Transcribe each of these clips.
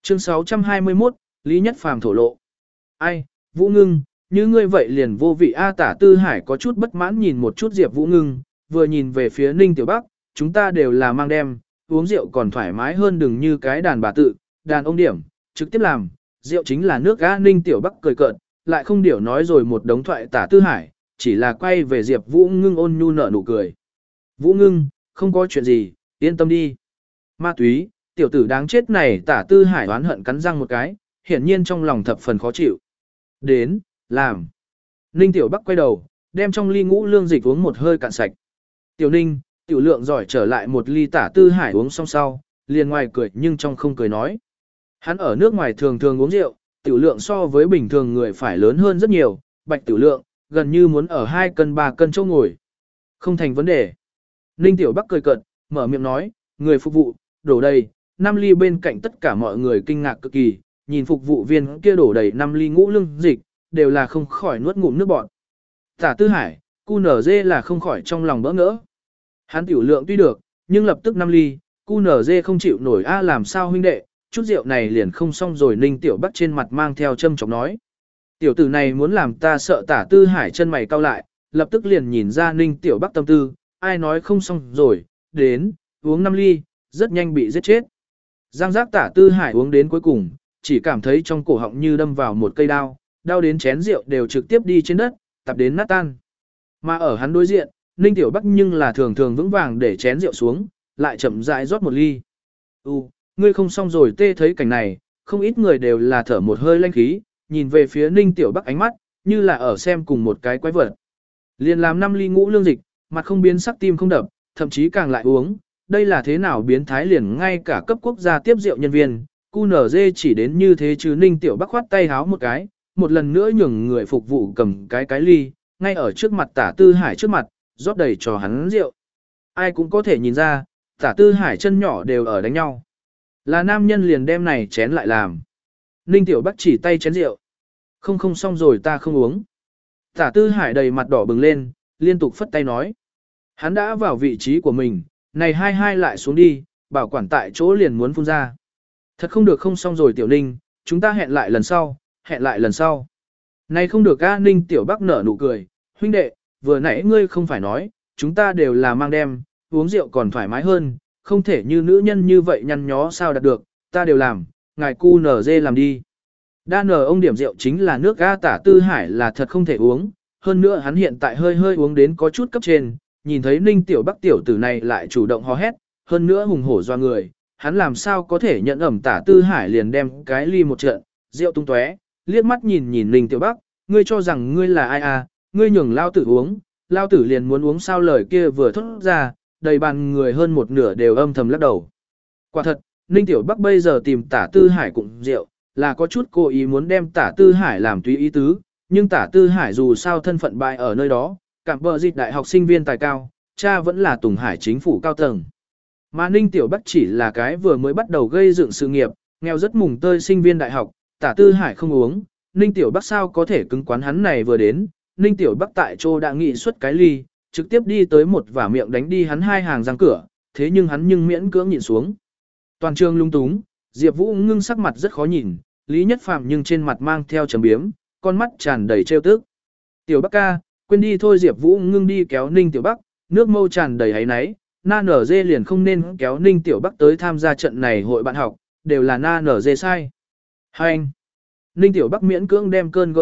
Chương 621, Lý Nhất Phàm thổ lộ. Ai, Vũ Ngưng, như ngươi vậy liền vô vị A. Tả Tư Hải có chút bất mãn nhìn một chút Diệp Vũ Ngưng, vừa nhìn về phía Ninh Tiểu Bắc, chúng ta đều là mang đem, uống rượu còn thoải mái hơn đừng như cái đàn bà tự, đàn ông điểm, trực tiếp làm, rượu chính là nước A. Ninh Tiểu Bắc cười cợt, lại không điểu nói rồi một đống thoại Tả Tư Hải, chỉ là quay về Diệp Vũ Ngưng ôn nhu nở nụ cười. Vũ Ngưng, không có chuyện gì, yên tâm đi. Ma túy, tiểu tử đáng chết này. Tả Tư Hải oán hận cắn răng một cái, hiển nhiên trong lòng thập phần khó chịu. Đến, làm. Ninh Tiểu Bắc quay đầu, đem trong ly ngũ lương dịch uống một hơi cạn sạch. Tiểu Ninh, tiểu lượng giỏi trở lại một ly. Tả Tư Hải uống xong sau, liền ngoài cười nhưng trong không cười nói. Hắn ở nước ngoài thường thường uống rượu, tiểu lượng so với bình thường người phải lớn hơn rất nhiều, bạch tiểu lượng, gần như muốn ở 2 cân 3 cân chỗ ngồi. Không thành vấn đề. Ninh Tiểu Bắc cười cợt, mở miệng nói, người phục vụ, đổ đầy, 5 ly. Bên cạnh tất cả mọi người kinh ngạc cực kỳ, nhìn phục vụ viên kia đổ đầy 5 ly ngũ lương dịch, đều là không khỏi nuốt ngụm nước bọt. Tả Tư Hải, QNZ là không khỏi trong lòng bỡ ngỡ. Hắn tiểu lượng tuy được, nhưng lập tức 5 ly, QNZ không chịu nổi a. Làm sao huynh đệ, chút rượu này liền không xong rồi. Ninh Tiểu Bắc trên mặt mang theo châm chọc nói. Tiểu tử này muốn làm ta sợ. Tả Tư Hải chân mày cau lại, lập tức liền nhìn ra Ninh Tiểu Bắc tâm tư, ai nói không xong rồi, đến, uống 5 ly, rất nhanh bị giết chết. Giang giác. Tả Tư Hải uống đến cuối cùng, chỉ cảm thấy trong cổ họng như đâm vào một cây đao, đau đến chén rượu đều trực tiếp đi trên đất, tập đến nát tan. Mà ở hắn đối diện, Ninh Tiểu Bắc nhưng là thường thường vững vàng để chén rượu xuống, lại chậm rãi rót một ly. Ngươi không xong rồi. Tê thấy cảnh này, không ít người đều là thở một hơi lanh khí, nhìn về phía Ninh Tiểu Bắc ánh mắt, như là ở xem cùng một cái quái vật. Liền làm 5 ly ngũ lương dịch, mặt không biến sắc tim không đập, thậm chí càng lại uống, đây là thế nào biến thái. Liền ngay cả cấp quốc gia tiếp rượu nhân viên, QNZ chỉ đến như thế chứ. Ninh Tiểu Bắc khoát tay háo một cái, một lần nữa nhường người phục vụ cầm cái ly, ngay ở trước mặt Tả Tư Hải trước mặt, rót đầy cho hắn rượu. Ai cũng có thể nhìn ra, Tả Tư Hải chân nhỏ đều ở đánh nhau. Là nam nhân liền đem này chén lại làm. Ninh Tiểu Bắc chỉ tay chén rượu. Không xong rồi, ta không uống. Tả Tư Hải đầy mặt đỏ bừng lên, liên tục phất tay nói. Hắn đã vào vị trí của mình, này hai lại xuống đi, bảo quản tại chỗ liền muốn phun ra. Thật không được, không xong rồi Tiểu Ninh, chúng ta hẹn lại lần sau, hẹn lại lần sau. Này không được a. Ninh Tiểu Bắc nở nụ cười, huynh đệ, vừa nãy ngươi không phải nói, chúng ta đều là mang đem, uống rượu còn thoải mái hơn, không thể như nữ nhân như vậy nhăn nhó sao đạt được, ta đều làm, ngài QNZ làm đi. Đa nở ông điểm rượu chính là nước ga. Tả Tư Hải là thật không thể uống, hơn nữa hắn hiện tại hơi uống đến có chút cấp trên, nhìn thấy Ninh Tiểu Bắc tiểu tử này lại chủ động hò hét, hơn nữa hùng hổ doa người, hắn làm sao có thể nhận ẩm. Tả Tư Hải liền đem cái ly một trận, rượu tung tóe, liếc mắt nhìn Ninh Tiểu Bắc, ngươi cho rằng ngươi là ai à, ngươi nhường lao tử uống, lao tử liền muốn uống sao. Lời kia vừa thốt ra, đầy bàn người hơn một nửa đều âm thầm lắc đầu. Quả thật, Ninh Tiểu Bắc bây giờ tìm Tả Tư Hải cũng rượu, là có chút cố ý muốn đem Tả Tư Hải làm tùy ý tứ, nhưng Tả Tư Hải dù sao thân phận bại ở nơi đó, cảm bờ dịch đại học sinh viên tài cao, cha vẫn là Tùng Hải chính phủ cao tầng. Mà Ninh Tiểu Bắc chỉ là cái vừa mới bắt đầu gây dựng sự nghiệp, nghèo rất mùng tơi sinh viên đại học. Tả Tư Hải không uống, Ninh Tiểu Bắc sao có thể cứng quán. Hắn này vừa đến, Ninh Tiểu Bắc tại chỗ đã nghị xuất cái ly, trực tiếp đi tới một vả miệng đánh đi hắn 2 hàng răng cửa, thế nhưng hắn miễn cưỡng nhịn xuống. Toàn trường lung túng, Diệp Vũ Ngưng sắc mặt rất khó nhìn, Lý Nhất Phàm nhưng trên mặt mang theo trầm biếm, con mắt tràn đầy trêu tức. Tiểu Bắc ca, quên đi thôi. Diệp Vũ Ngưng đi kéo Ninh Tiểu Bắc, nước mâu tràn đầy áy náy, na nở dê liền không nên kéo Ninh Tiểu Bắc tới tham gia trận này hội bạn học, đều là na nở dê sai. Hành! Ninh Tiểu Bắc miễn cưỡng đem cơn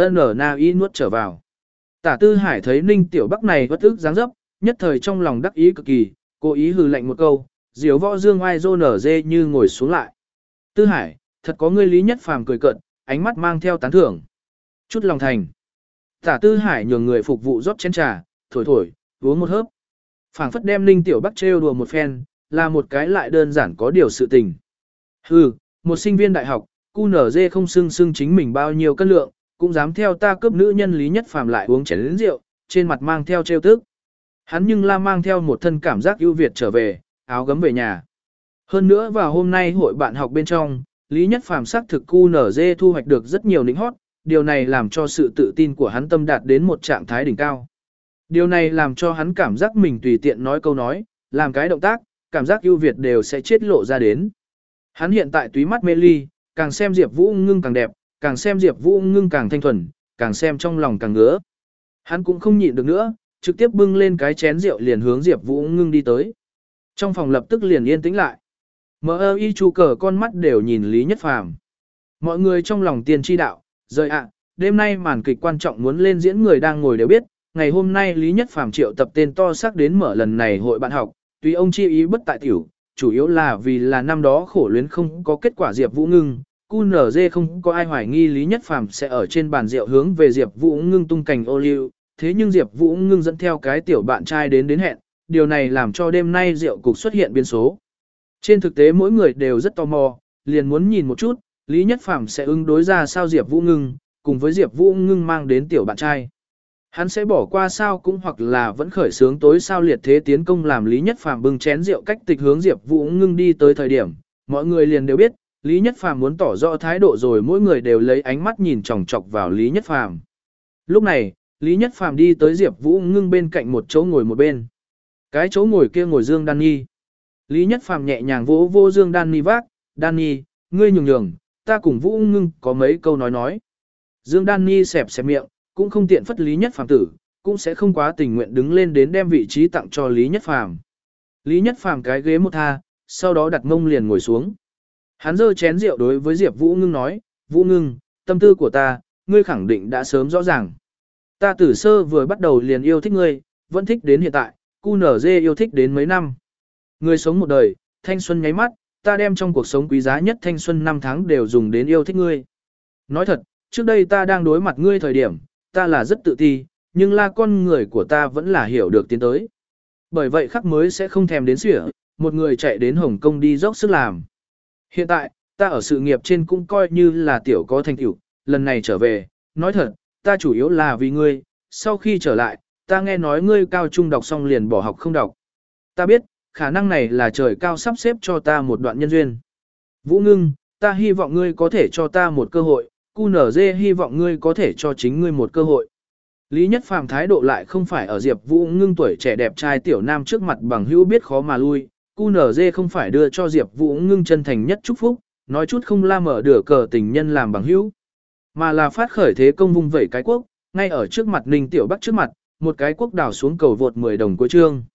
GIN nuốt trở vào. Tả Tư Hải thấy Ninh Tiểu Bắc này bất ức dáng dấp, nhất thời trong lòng đắc ý cực kỳ, cố ý hừ lạnh một câu, diếu võ dương oai rô nở dê như ngồi xuống lại. Tư Hải, thật có ngươi. Lý Nhất Phàm cười cợt, ánh mắt mang theo tán thưởng. Chút lòng thành. Tả Tư Hải nhường người phục vụ rót chén trà, thổi, uống một hớp. Phảng phất đem Ninh Tiểu Bắc trêu đùa một phen, là một cái lại đơn giản có điều sự tình. Hừ, một sinh viên đại học, QNZ không xưng chính mình bao nhiêu cân lượng, cũng dám theo ta cướp nữ nhân. Lý Nhất Phàm lại uống chén rượu, trên mặt mang theo trêu tức. Hắn nhưng la mang theo một thân cảm giác ưu việt trở về, áo gấm về nhà. Hơn nữa vào hôm nay hội bạn học bên trong, Lý Nhất Phàm xác thực QNZ thu hoạch được rất nhiều nịnh hót, điều này làm cho sự tự tin của hắn tâm đạt đến một trạng thái đỉnh cao. Điều này làm cho hắn cảm giác mình tùy tiện nói câu nói, làm cái động tác, cảm giác ưu việt đều sẽ chết lộ ra đến. Hắn hiện tại túy mắt mê ly, càng xem Diệp Vũ Ngưng càng đẹp, càng xem Diệp Vũ Ngưng càng thanh thuần, càng xem trong lòng càng ngứa. Hắn cũng không nhịn được nữa, trực tiếp bưng lên cái chén rượu liền hướng Diệp Vũ Ngưng đi tới. Trong phòng lập tức liền yên tĩnh lại. M.I. Chu Cờ con mắt đều nhìn Lý Nhất Phàm. Mọi người trong lòng tiên tri đạo, rời ạ, đêm nay màn kịch quan trọng muốn lên diễn người đang ngồi đều biết, ngày hôm nay Lý Nhất Phàm triệu tập tên to xác đến mở lần này hội bạn học, tùy ông chi ý bất tại tiểu, chủ yếu là vì là năm đó khổ luyến không có kết quả Diệp Vũ Ngưng, QNZ không có ai hoài nghi Lý Nhất Phàm sẽ ở trên bàn rượu hướng về Diệp Vũ Ngưng tung cành ô liu, thế nhưng Diệp Vũ Ngưng dẫn theo cái tiểu bạn trai đến hẹn, điều này làm cho đêm nay rượu cục xuất hiện biến số. Trên thực tế mỗi người đều rất tò mò, liền muốn nhìn một chút, Lý Nhất Phàm sẽ ứng đối ra sao Diệp Vũ Ngưng, cùng với Diệp Vũ Ngưng mang đến tiểu bạn trai. Hắn sẽ bỏ qua sao cũng hoặc là vẫn khởi xướng tối sao liệt thế tiến công làm Lý Nhất Phàm bưng chén rượu cách tịch hướng Diệp Vũ Ngưng đi tới thời điểm, mọi người liền đều biết, Lý Nhất Phàm muốn tỏ rõ thái độ rồi mỗi người đều lấy ánh mắt nhìn chòng chọc vào Lý Nhất Phàm. Lúc này, Lý Nhất Phàm đi tới Diệp Vũ Ngưng bên cạnh một chỗ ngồi một bên. Cái chỗ ngồi kia ngồi Dương Đan Nhi. Lý Nhất Phàm nhẹ nhàng vỗ vô Dương Đan Nhi vác, "Đan Nhi, ngươi nhường nhường, ta cùng Vũ Ngưng có mấy câu nói." Dương Đan Nhi xẹp xẹp miệng, cũng không tiện phất Lý Nhất Phàm tử, cũng sẽ không quá tình nguyện đứng lên đến đem vị trí tặng cho Lý Nhất Phàm. Lý Nhất Phàm cái ghế một tha, sau đó đặt mông liền ngồi xuống. Hắn giơ chén rượu đối với Diệp Vũ Ngưng nói, "Vũ Ngưng, tâm tư của ta, ngươi khẳng định đã sớm rõ ràng. Ta từ sơ vừa bắt đầu liền yêu thích ngươi, vẫn thích đến hiện tại, QNZ yêu thích đến mấy năm. Người sống một đời, thanh xuân nháy mắt, ta đem trong cuộc sống quý giá nhất thanh xuân 5 tháng đều dùng đến yêu thích ngươi. Nói thật, trước đây ta đang đối mặt ngươi thời điểm, ta là rất tự ti, nhưng là con người của ta vẫn là hiểu được tiến tới. Bởi vậy khắc mới sẽ không thèm đến xỉa, một người chạy đến Hồng Kông đi dốc sức làm. Hiện tại, ta ở sự nghiệp trên cũng coi như là tiểu có thành tựu, lần này trở về, nói thật, ta chủ yếu là vì ngươi, sau khi trở lại, ta nghe nói ngươi cao trung đọc xong liền bỏ học không đọc. Ta biết, khả năng này là trời cao sắp xếp cho ta một đoạn nhân duyên. Vũ Ngưng, ta hy vọng ngươi có thể cho ta một cơ hội, QNZ hy vọng ngươi có thể cho chính ngươi một cơ hội." Lý Nhất Phàm thái độ lại không phải ở Diệp Vũ Ngưng tuổi trẻ đẹp trai tiểu nam trước mặt bằng hữu biết khó mà lui, QNZ không phải đưa cho Diệp Vũ Ngưng chân thành nhất chúc phúc, nói chút không la mở đửa cờ tình nhân làm bằng hữu, mà là phát khởi thế công vung vẩy cái quốc, ngay ở trước mặt Ninh Tiểu Bắc trước mặt, một cái quốc đảo xuống cầu vượt 10 đồng cuối chương.